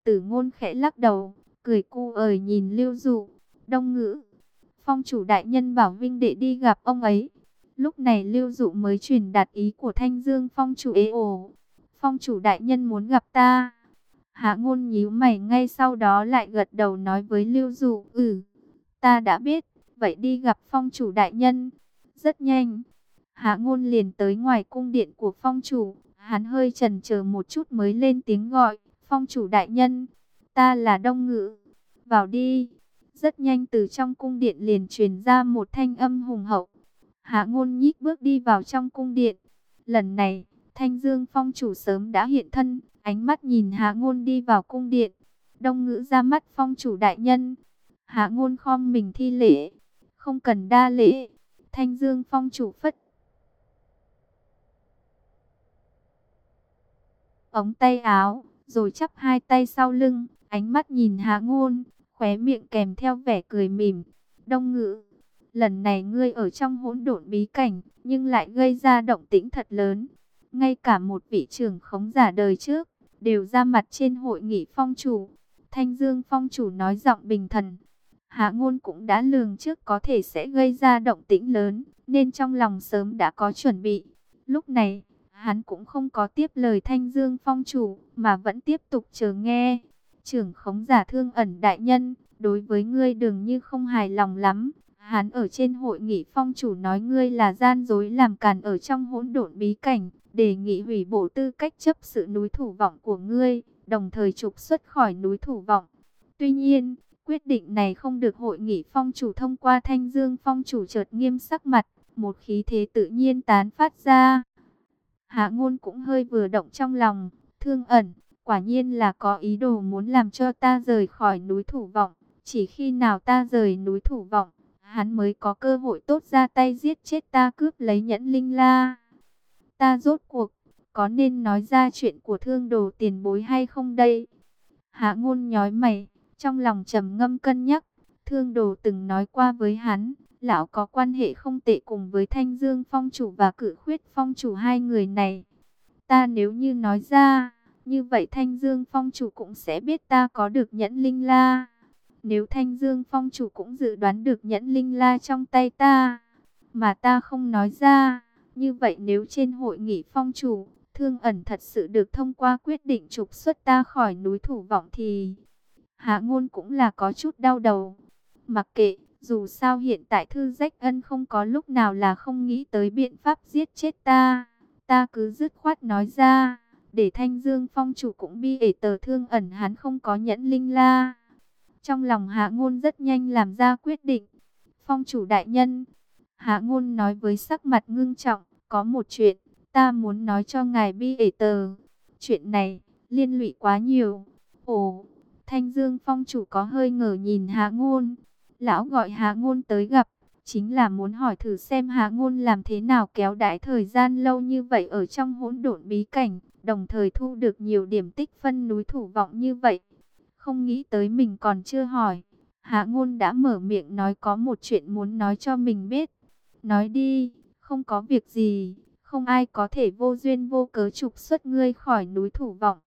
Tử Ngôn khẽ lắc đầu, cười cu ời nhìn Lưu Dụ. Đông Ngữ, phong chủ đại nhân bảo Vinh đệ đi gặp ông ấy. Lúc này Lưu Dụ mới truyền đạt ý của Thanh Dương phong chủ. Ồ, phong chủ đại nhân muốn gặp ta. Hạ Ngôn nhíu mày, ngay sau đó lại gật đầu nói với Lưu Dụ, ta đã biết, vậy đi gặp phong chủ đại nhân. Rất nhanh, Hạ Ngôn liền tới ngoài cung điện của phong chủ. Hắn hơi chần chờ một chút mới lên tiếng gọi, phong chủ đại nhân, ta là Đông Ngữ, vào đi. Rất nhanh từ trong cung điện liền truyền ra một thanh âm hùng hậu. Hạ Ngôn nhích bước đi vào trong cung điện. Lần này, Thanh Dương phong chủ sớm đã hiện thân, ánh mắt nhìn Hạ Ngôn đi vào cung điện. Đông Ngữ ra mắt phong chủ đại nhân. Hạ Ngôn khom mình thi lễ. Không cần đa lễ. Thanh Dương phong chủ phất ống tay áo, rồi chắp hai tay sau lưng, ánh mắt nhìn Hạ Ngôn, khóe miệng kèm theo vẻ cười mỉm. Đông Ngữ, lần này ngươi ở trong hỗn độn bí cảnh, nhưng lại gây ra động tĩnh thật lớn. Ngay cả một vị trưởng khống giả đời trước, đều ra mặt trên hội nghị phong chủ. Thanh Dương phong chủ nói giọng bình thần. Hạ Ngôn cũng đã lường trước có thể sẽ gây ra động tĩnh lớn, nên trong lòng sớm đã có chuẩn bị. Lúc này, hắn cũng không có tiếp lời Thanh Dương phong chủ, mà vẫn tiếp tục chờ nghe. Trưởng khống giả Thương Ẩn đại nhân, đối với ngươi dường như không hài lòng lắm. Hắn ở trên hội nghị phong chủ nói ngươi là gian dối làm càn ở trong hỗn độn bí cảnh, đề nghị hủy bổ tư cách chấp sự núi Thủ Vọng của ngươi, đồng thời trục xuất khỏi núi Thủ Vọng. Tuy nhiên, quyết định này không được hội nghị phong chủ thông qua. Thanh Dương phong chủ chợt nghiêm sắc mặt, một khí thế tự nhiên tán phát ra. Hạ Ngôn cũng hơi vừa động trong lòng, Thương Ẩn, quả nhiên là có ý đồ muốn làm cho ta rời khỏi núi Thủ Vọng. Chỉ khi nào ta rời núi Thủ Vọng, hắn mới có cơ hội tốt ra tay giết chết ta, cướp lấy nhẫn linh la. Ta rốt cuộc có nên nói ra chuyện của Thương Đồ tiền bối hay không đây? Hạ Ngôn nhói mày, trong lòng trầm ngâm cân nhắc. Thương Đồ từng nói qua với hắn, lão có quan hệ không tệ cùng với Thanh Dương phong chủ và Cử Khuyết phong chủ, hai người này. Ta nếu như nói ra, như vậy Thanh Dương phong chủ cũng sẽ biết ta có được nhẫn linh la. Nếu Thanh Dương phong chủ cũng dự đoán được nhẫn linh la trong tay ta, mà ta không nói ra, như vậy nếu trên hội nghị phong chủ, Thương Ẩn thật sự được thông qua quyết định trục xuất ta khỏi núi Thủ Vọng thì... Hạ Ngôn cũng là có chút đau đầu. Mặc kệ, dù sao hiện tại Thư Rách Ân không có lúc nào là không nghĩ tới biện pháp giết chết ta. Ta cứ dứt khoát nói ra, để Thanh Dương phong chủ cũng bi ể tờ Thương Ẩn hắn không có nhẫn linh la. Trong lòng Hạ Ngôn rất nhanh làm ra quyết định. Phong chủ đại nhân, Hạ Ngôn nói với sắc mặt ngưng trọng, có một chuyện ta muốn nói cho ngài bi ể tờ. Chuyện này liên lụy quá nhiều. Ồ, Thanh Dương phong chủ có hơi ngờ nhìn Hạ Ngôn. Lão gọi Hạ Ngôn tới gặp, chính là muốn hỏi thử xem Hạ Ngôn làm thế nào kéo đãi thời gian lâu như vậy ở trong hỗn độn bí cảnh, đồng thời thu được nhiều điểm tích phân núi Thủ Vọng như vậy. Không nghĩ tới mình còn chưa hỏi, Hạ Ngôn đã mở miệng nói có một chuyện muốn nói cho mình biết. Nói đi, không có việc gì, không ai có thể vô duyên vô cớ trục xuất ngươi khỏi núi Thủ Vọng.